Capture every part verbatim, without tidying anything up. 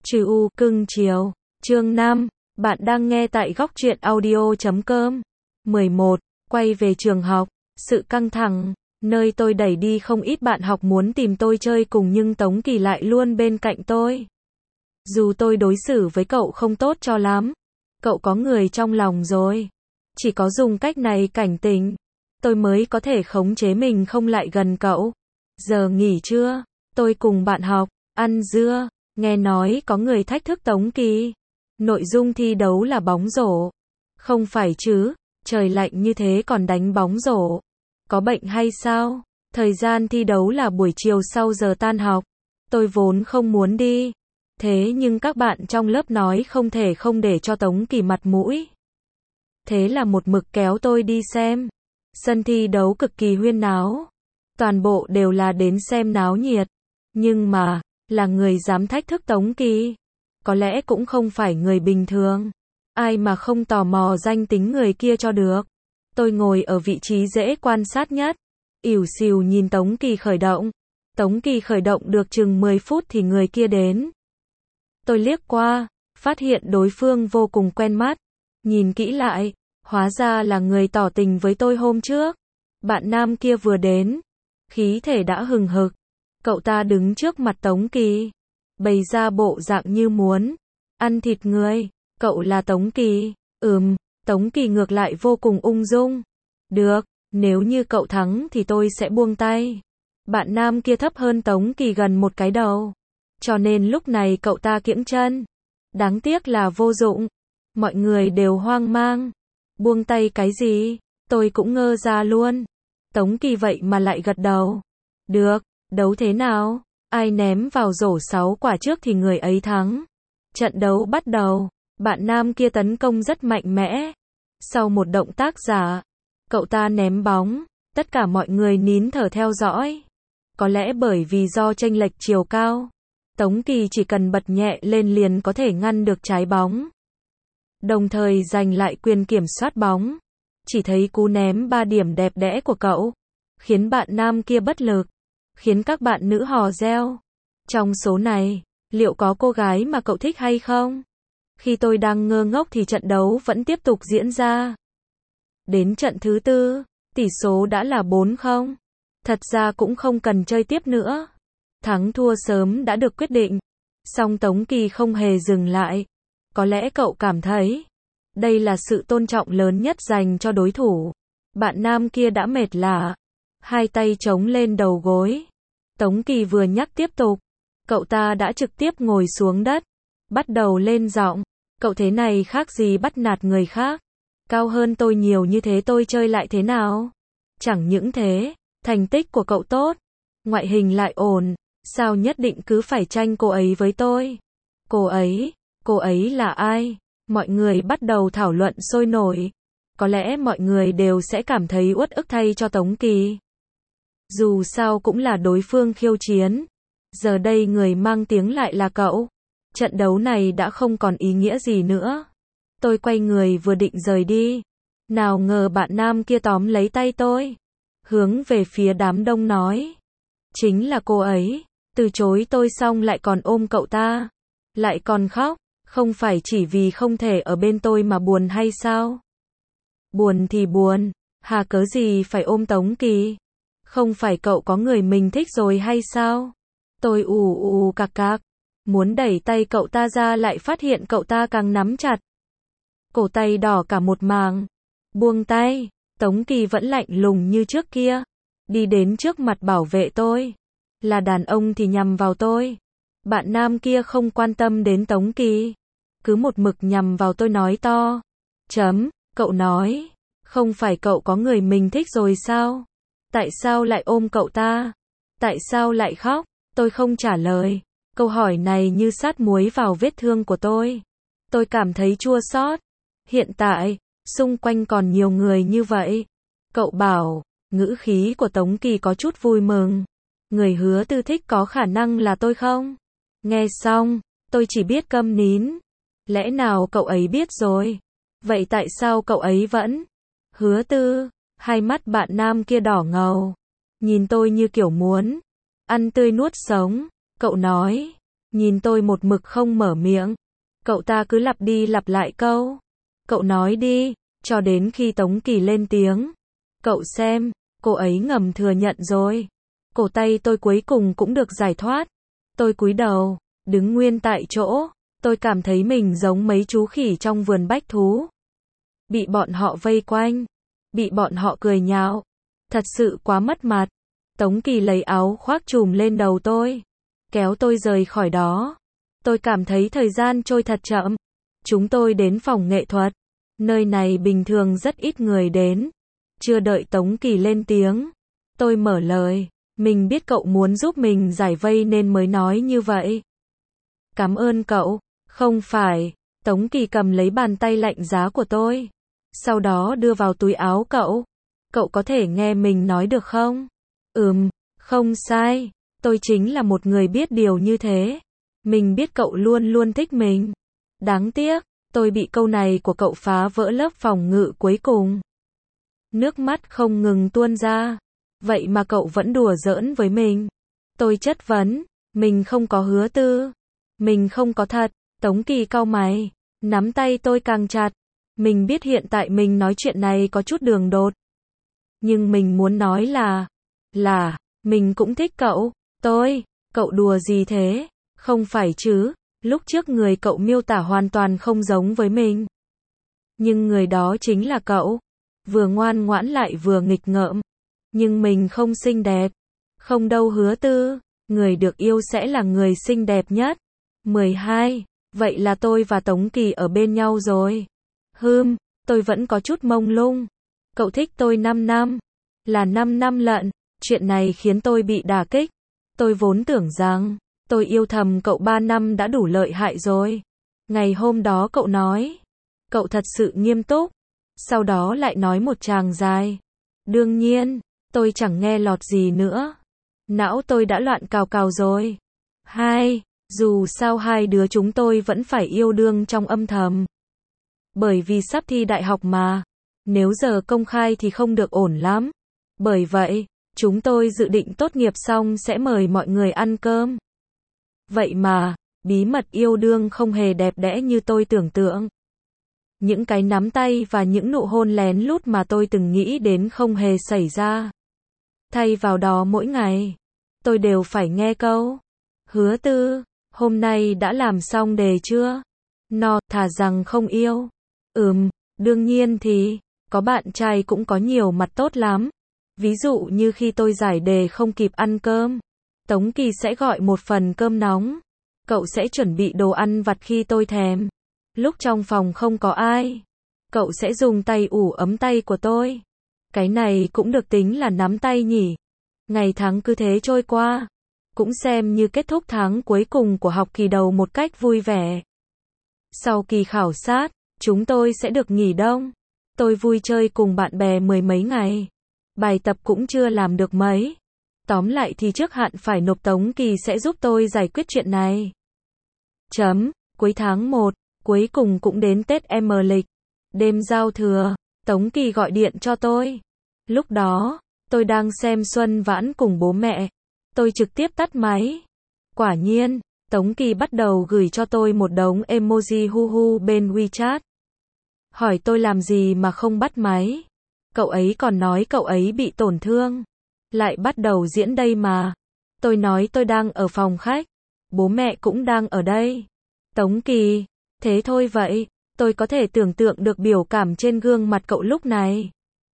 Trừ U cưng chiều. Chương năm. Bạn đang nghe tại góc truyện audio chấm com. mười một. Quay về trường học. Sự căng thẳng. Nơi tôi đẩy đi không ít bạn học muốn tìm tôi chơi cùng nhưng Tống Kỳ lại luôn bên cạnh tôi. Dù tôi đối xử với cậu không tốt cho lắm. Cậu có người trong lòng rồi. Chỉ có dùng cách này cảnh tỉnh. Tôi mới có thể khống chế mình không lại gần cậu. Giờ nghỉ trưa. Tôi cùng bạn học. Ăn dưa. Nghe nói có người thách thức Tống Kỳ. Nội dung thi đấu là bóng rổ. Không phải chứ, trời lạnh như thế còn đánh bóng rổ. Có bệnh hay sao? Thời gian thi đấu là buổi chiều sau giờ tan học. Tôi vốn không muốn đi. Thế nhưng các bạn trong lớp nói không thể không để cho Tống Kỳ mặt mũi. Thế là một mực kéo tôi đi xem. Sân thi đấu cực kỳ huyên náo. Toàn bộ đều là đến xem náo nhiệt. Nhưng mà, là người dám thách thức Tống Kỳ. Có lẽ cũng không phải người bình thường. Ai mà không tò mò danh tính người kia cho được. Tôi ngồi ở vị trí dễ quan sát nhất. Ỉu xìu nhìn Tống Kỳ khởi động. Tống Kỳ khởi động được chừng mười phút thì người kia đến. Tôi liếc qua, phát hiện đối phương vô cùng quen mắt. Nhìn kỹ lại, hóa ra là người tỏ tình với tôi hôm trước. Bạn nam kia vừa đến. Khí thể đã hừng hực. Cậu ta đứng trước mặt Tống Kỳ. Bày ra bộ dạng như muốn ăn thịt người. Cậu là Tống Kỳ. Ừm, Tống Kỳ ngược lại vô cùng ung dung. Được, nếu như cậu thắng thì tôi sẽ buông tay. Bạn nam kia thấp hơn Tống Kỳ gần một cái đầu. Cho nên lúc này cậu ta kiễng chân. Đáng tiếc là vô dụng. Mọi người đều hoang mang. Buông tay cái gì? Tôi cũng ngơ ra luôn. Tống Kỳ vậy mà lại gật đầu. Được, đấu thế nào? Ai ném vào rổ sáu quả trước thì người ấy thắng. Trận đấu bắt đầu. Bạn nam kia tấn công rất mạnh mẽ. Sau một động tác giả, cậu ta ném bóng. Tất cả mọi người nín thở theo dõi. Có lẽ bởi vì do chênh lệch chiều cao. Tống Kỳ chỉ cần bật nhẹ lên liền có thể ngăn được trái bóng. Đồng thời giành lại quyền kiểm soát bóng. Chỉ thấy cú ném ba điểm đẹp đẽ của cậu. Khiến bạn nam kia bất lực. Khiến các bạn nữ hò reo. Trong số này, liệu có cô gái mà cậu thích hay không? Khi tôi đang ngơ ngốc thì trận đấu vẫn tiếp tục diễn ra. Đến trận thứ tư, tỷ số đã là bốn không. Thật ra cũng không cần chơi tiếp nữa. Thắng thua sớm đã được quyết định. Song Tống Kỳ không hề dừng lại. Có lẽ cậu cảm thấy, đây là sự tôn trọng lớn nhất dành cho đối thủ. Bạn nam kia đã mệt lả. Hai tay chống lên đầu gối. Tống Kỳ vừa nhắc tiếp tục. Cậu ta đã trực tiếp ngồi xuống đất. Bắt đầu lên giọng. Cậu thế này khác gì bắt nạt người khác. Cao hơn tôi nhiều như thế tôi chơi lại thế nào? Chẳng những thế, thành tích của cậu tốt. Ngoại hình lại ổn. Sao nhất định cứ phải tranh cô ấy với tôi? Cô ấy, cô ấy là ai? Mọi người bắt đầu thảo luận sôi nổi. Có lẽ mọi người đều sẽ cảm thấy uất ức thay cho Tống Kỳ. Dù sao cũng là đối phương khiêu chiến. Giờ đây người mang tiếng lại là cậu. Trận đấu này đã không còn ý nghĩa gì nữa. Tôi quay người vừa định rời đi. Nào ngờ bạn nam kia tóm lấy tay tôi. Hướng về phía đám đông nói. Chính là cô ấy. Từ chối tôi xong lại còn ôm cậu ta. Lại còn khóc. Không phải chỉ vì không thể ở bên tôi mà buồn hay sao? Buồn thì buồn. Hà cớ gì phải ôm Tống Kỳ? Không phải cậu có người mình thích rồi hay sao? Tôi ù ù cạc cạc. Muốn đẩy tay cậu ta ra lại phát hiện cậu ta càng nắm chặt. Cổ tay đỏ cả một màng. Buông tay. Tống Kỳ vẫn lạnh lùng như trước kia. Đi đến trước mặt bảo vệ tôi. Là đàn ông thì nhằm vào tôi. Bạn nam kia không quan tâm đến Tống Kỳ. Cứ một mực nhằm vào tôi nói to. Chấm, cậu nói. Không phải cậu có người mình thích rồi sao? Tại sao lại ôm cậu ta? Tại sao lại khóc? Tôi không trả lời. Câu hỏi này như sát muối vào vết thương của tôi. Tôi cảm thấy chua xót. Hiện tại, xung quanh còn nhiều người như vậy. Cậu bảo, ngữ khí của Tống Kỳ có chút vui mừng. Người hứa tư thích có khả năng là tôi không? Nghe xong, tôi chỉ biết câm nín. Lẽ nào cậu ấy biết rồi? Vậy tại sao cậu ấy vẫn? Hứa tư, hai mắt bạn nam kia đỏ ngầu. Nhìn tôi như kiểu muốn ăn tươi nuốt sống. Cậu nói, nhìn tôi một mực không mở miệng. Cậu ta cứ lặp đi lặp lại câu. Cậu nói đi, cho đến khi Tống Kỳ lên tiếng. Cậu xem, cô ấy ngầm thừa nhận rồi. Cổ tay tôi cuối cùng cũng được giải thoát. Tôi cúi đầu, đứng nguyên tại chỗ. Tôi cảm thấy mình giống mấy chú khỉ trong vườn bách thú. Bị bọn họ vây quanh. Bị bọn họ cười nhạo. Thật sự quá mất mặt. Tống Kỳ lấy áo khoác trùm lên đầu tôi. Kéo tôi rời khỏi đó. Tôi cảm thấy thời gian trôi thật chậm. Chúng tôi đến phòng nghệ thuật. Nơi này bình thường rất ít người đến. Chưa đợi Tống Kỳ lên tiếng. Tôi mở lời. Mình biết cậu muốn giúp mình giải vây nên mới nói như vậy. Cảm ơn cậu. Không phải. Tống Kỳ cầm lấy bàn tay lạnh giá của tôi. Sau đó đưa vào túi áo cậu. Cậu có thể nghe mình nói được không? Ừm, không sai. Tôi chính là một người biết điều như thế. Mình biết cậu luôn luôn thích mình. Đáng tiếc, tôi bị câu này của cậu phá vỡ lớp phòng ngự cuối cùng. Nước mắt không ngừng tuôn ra. Vậy mà cậu vẫn đùa giỡn với mình. Tôi chất vấn, mình không có hứa tư. Mình không có thật. Tống Kỳ cau mày, nắm tay tôi càng chặt. Mình biết hiện tại mình nói chuyện này có chút đường đột. Nhưng mình muốn nói là, là, mình cũng thích cậu. Tôi, cậu đùa gì thế? Không phải chứ, lúc trước người cậu miêu tả hoàn toàn không giống với mình. Nhưng người đó chính là cậu. Vừa ngoan ngoãn lại vừa nghịch ngợm. Nhưng mình không xinh đẹp. Không đâu hứa tư, người được yêu sẽ là người xinh đẹp nhất. mười hai, vậy là tôi và Tống Kỳ ở bên nhau rồi. Hừm, tôi vẫn có chút mông lung. Cậu thích tôi năm năm. Là năm năm lận. Chuyện này khiến tôi bị đả kích. Tôi vốn tưởng rằng, tôi yêu thầm cậu ba năm đã đủ lợi hại rồi. Ngày hôm đó cậu nói, cậu thật sự nghiêm túc. Sau đó lại nói một tràng dài. Đương nhiên, tôi chẳng nghe lọt gì nữa. Não tôi đã loạn cào cào rồi. Hai, dù sao hai đứa chúng tôi vẫn phải yêu đương trong âm thầm. Bởi vì sắp thi đại học mà. Nếu giờ công khai thì không được ổn lắm. Bởi vậy, chúng tôi dự định tốt nghiệp xong sẽ mời mọi người ăn cơm. Vậy mà, bí mật yêu đương không hề đẹp đẽ như tôi tưởng tượng. Những cái nắm tay và những nụ hôn lén lút mà tôi từng nghĩ đến không hề xảy ra. Thay vào đó mỗi ngày, tôi đều phải nghe câu. Hứa tư, hôm nay đã làm xong đề chưa? No, thà rằng không yêu. Ừm, đương nhiên thì, có bạn trai cũng có nhiều mặt tốt lắm. Ví dụ như khi tôi giải đề không kịp ăn cơm, Tống Kỳ sẽ gọi một phần cơm nóng. Cậu sẽ chuẩn bị đồ ăn vặt khi tôi thèm. Lúc trong phòng không có ai, cậu sẽ dùng tay ủ ấm tay của tôi. Cái này cũng được tính là nắm tay nhỉ. Ngày tháng cứ thế trôi qua. Cũng xem như kết thúc tháng cuối cùng của học kỳ đầu một cách vui vẻ. Sau kỳ khảo sát, chúng tôi sẽ được nghỉ đông. Tôi vui chơi cùng bạn bè mười mấy ngày. Bài tập cũng chưa làm được mấy. Tóm lại thì trước hạn phải nộp Tống Kỳ sẽ giúp tôi giải quyết chuyện này. Chấm, cuối tháng một, cuối cùng cũng đến Tết âm lịch. Đêm giao thừa, Tống Kỳ gọi điện cho tôi. Lúc đó, tôi đang xem Xuân Vãn cùng bố mẹ. Tôi trực tiếp tắt máy. Quả nhiên, Tống Kỳ bắt đầu gửi cho tôi một đống emoji hu hu bên WeChat. Hỏi tôi làm gì mà không bắt máy. Cậu ấy còn nói cậu ấy bị tổn thương. Lại bắt đầu diễn đây mà. Tôi nói tôi đang ở phòng khách. Bố mẹ cũng đang ở đây. Tống Kỳ, thế thôi vậy. Tôi có thể tưởng tượng được biểu cảm trên gương mặt cậu lúc này.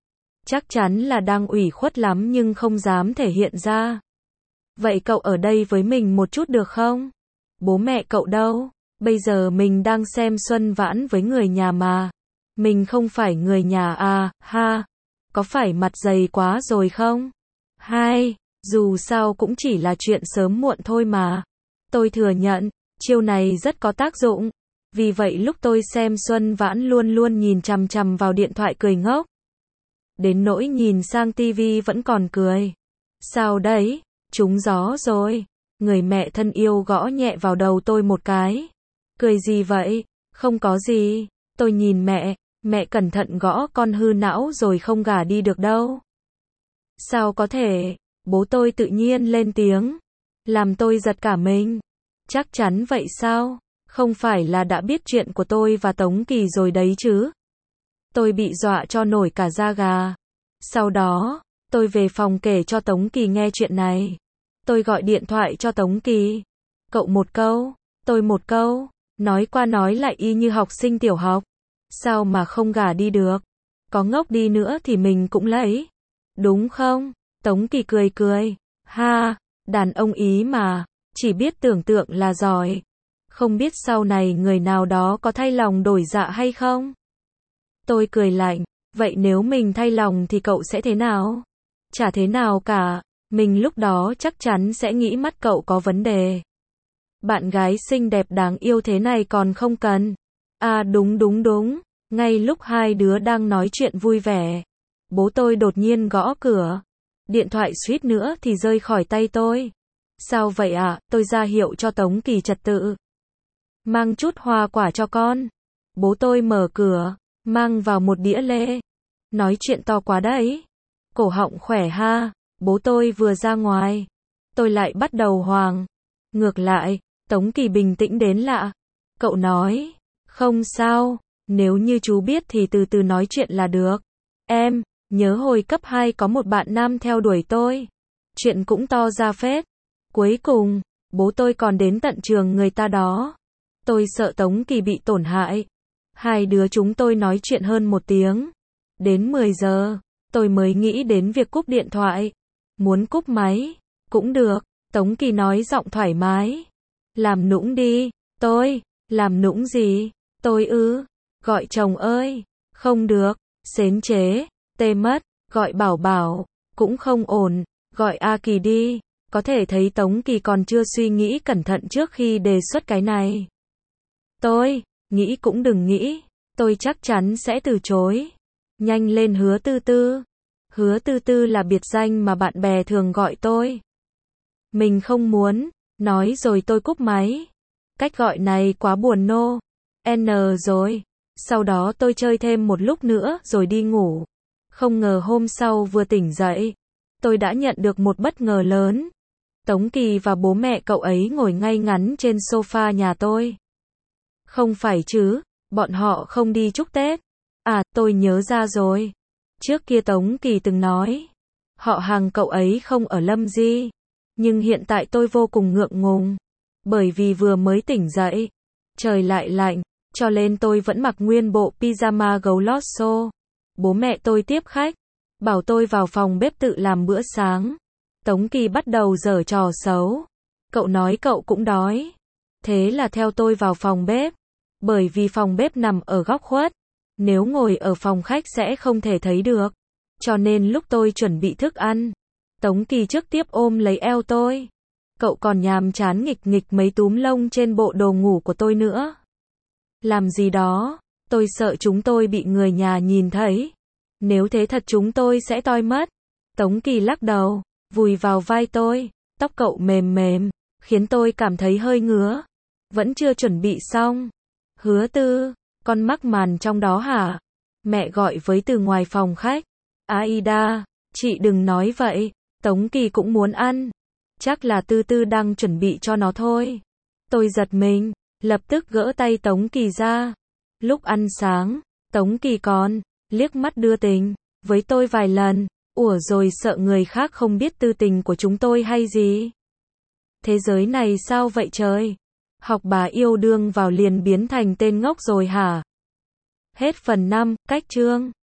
Chắc chắn là đang ủy khuất lắm nhưng không dám thể hiện ra. Vậy cậu ở đây với mình một chút được không? Bố mẹ cậu đâu? Bây giờ mình đang xem Xuân Vãn với người nhà mà. Mình không phải người nhà à, ha. Có phải mặt dày quá rồi không? Hai, dù sao cũng chỉ là chuyện sớm muộn thôi mà. Tôi thừa nhận, chiêu này rất có tác dụng. Vì vậy lúc tôi xem Xuân Vãn luôn luôn nhìn chằm chằm vào điện thoại cười ngốc. Đến nỗi nhìn sang tivi vẫn còn cười. Sao đấy? Trúng gió rồi. Người mẹ thân yêu gõ nhẹ vào đầu tôi một cái. Cười gì vậy? Không có gì. Tôi nhìn mẹ. Mẹ cẩn thận gõ con hư não rồi không gả đi được đâu. Sao có thể? Bố tôi tự nhiên lên tiếng. Làm tôi giật cả mình. Chắc chắn vậy sao? Không phải là đã biết chuyện của tôi và Tống Kỳ rồi đấy chứ? Tôi bị dọa cho nổi cả da gà. Sau đó, tôi về phòng kể cho Tống Kỳ nghe chuyện này. Tôi gọi điện thoại cho Tống Kỳ. Cậu một câu, tôi một câu, nói qua nói lại y như học sinh tiểu học. Sao mà không gả đi được? Có ngốc đi nữa thì mình cũng lấy. Đúng không? Tống Kỳ cười cười. Ha, đàn ông ý mà, chỉ biết tưởng tượng là giỏi. Không biết sau này người nào đó có thay lòng đổi dạ hay không? Tôi cười lạnh. Vậy nếu mình thay lòng thì cậu sẽ thế nào? Chả thế nào cả. Mình lúc đó chắc chắn sẽ nghĩ mắt cậu có vấn đề. Bạn gái xinh đẹp đáng yêu thế này còn không cần. À đúng đúng đúng. Ngay lúc hai đứa đang nói chuyện vui vẻ, bố tôi đột nhiên gõ cửa. Điện thoại suýt nữa thì rơi khỏi tay tôi. Sao vậy ạ? À? Tôi ra hiệu cho Tống Kỳ trật tự. Mang chút hoa quả cho con. Bố tôi mở cửa, mang vào một đĩa lê. Nói chuyện to quá đấy. Cổ họng khỏe ha. Bố tôi vừa ra ngoài, tôi lại bắt đầu hoang. Ngược lại, Tống Kỳ bình tĩnh đến lạ. Cậu nói, không sao, nếu như chú biết thì từ từ nói chuyện là được. Em, nhớ hồi cấp hai có một bạn nam theo đuổi tôi. Chuyện cũng to ra phết. Cuối cùng, bố tôi còn đến tận trường người ta đó. Tôi sợ Tống Kỳ bị tổn hại. Hai đứa chúng tôi nói chuyện hơn một tiếng. Đến mười giờ, tôi mới nghĩ đến việc cúp điện thoại. Muốn cúp máy, cũng được. Tống Kỳ nói giọng thoải mái. Làm nũng đi. Tôi, làm nũng gì? Tôi ư, gọi chồng ơi. Không được, xến chế, tê mất. Gọi Bảo Bảo, cũng không ổn. Gọi A Kỳ đi. Có thể thấy Tống Kỳ còn chưa suy nghĩ cẩn thận trước khi đề xuất cái này. Tôi, nghĩ cũng đừng nghĩ. Tôi chắc chắn sẽ từ chối. Nhanh lên Hứa Tư Tư. Hứa Tư Tư là biệt danh mà bạn bè thường gọi tôi. Mình không muốn, nói rồi tôi cúp máy. Cách gọi này quá buồn nô. N rồi. Sau đó tôi chơi thêm một lúc nữa rồi đi ngủ. Không ngờ hôm sau vừa tỉnh dậy, tôi đã nhận được một bất ngờ lớn. Tống Kỳ và bố mẹ cậu ấy ngồi ngay ngắn trên sofa nhà tôi. Không phải chứ, bọn họ không đi chúc Tết. À, tôi nhớ ra rồi. Trước kia Tống Kỳ từng nói, họ hàng cậu ấy không ở Lâm Di. Nhưng hiện tại tôi vô cùng ngượng ngùng. Bởi vì vừa mới tỉnh dậy, trời lại lạnh, cho nên tôi vẫn mặc nguyên bộ pyjama gấu lót xô. Bố mẹ tôi tiếp khách, bảo tôi vào phòng bếp tự làm bữa sáng. Tống Kỳ bắt đầu giở trò xấu. Cậu nói cậu cũng đói. Thế là theo tôi vào phòng bếp. Bởi vì phòng bếp nằm ở góc khuất. Nếu ngồi ở phòng khách sẽ không thể thấy được. Cho nên lúc tôi chuẩn bị thức ăn, Tống Kỳ trước tiếp ôm lấy eo tôi. Cậu còn nhàm chán nghịch nghịch mấy túm lông trên bộ đồ ngủ của tôi nữa. Làm gì đó, tôi sợ chúng tôi bị người nhà nhìn thấy. Nếu thế thật chúng tôi sẽ toi mất. Tống Kỳ lắc đầu, vùi vào vai tôi. Tóc cậu mềm mềm, khiến tôi cảm thấy hơi ngứa. Vẫn chưa chuẩn bị xong. Hứa Tư, con mắc màn trong đó hả? Mẹ gọi với từ ngoài phòng khách. Aida, chị đừng nói vậy. Tống Kỳ cũng muốn ăn. Chắc là Tư Tư đang chuẩn bị cho nó thôi. Tôi giật mình, lập tức gỡ tay Tống Kỳ ra. Lúc ăn sáng, Tống Kỳ còn liếc mắt đưa tình với tôi vài lần. Ủa rồi sợ người khác không biết tư tình của chúng tôi hay gì? Thế giới này sao vậy trời? Học bà yêu đương vào liền biến thành tên ngốc rồi hả? Hết phần năm, cách chương.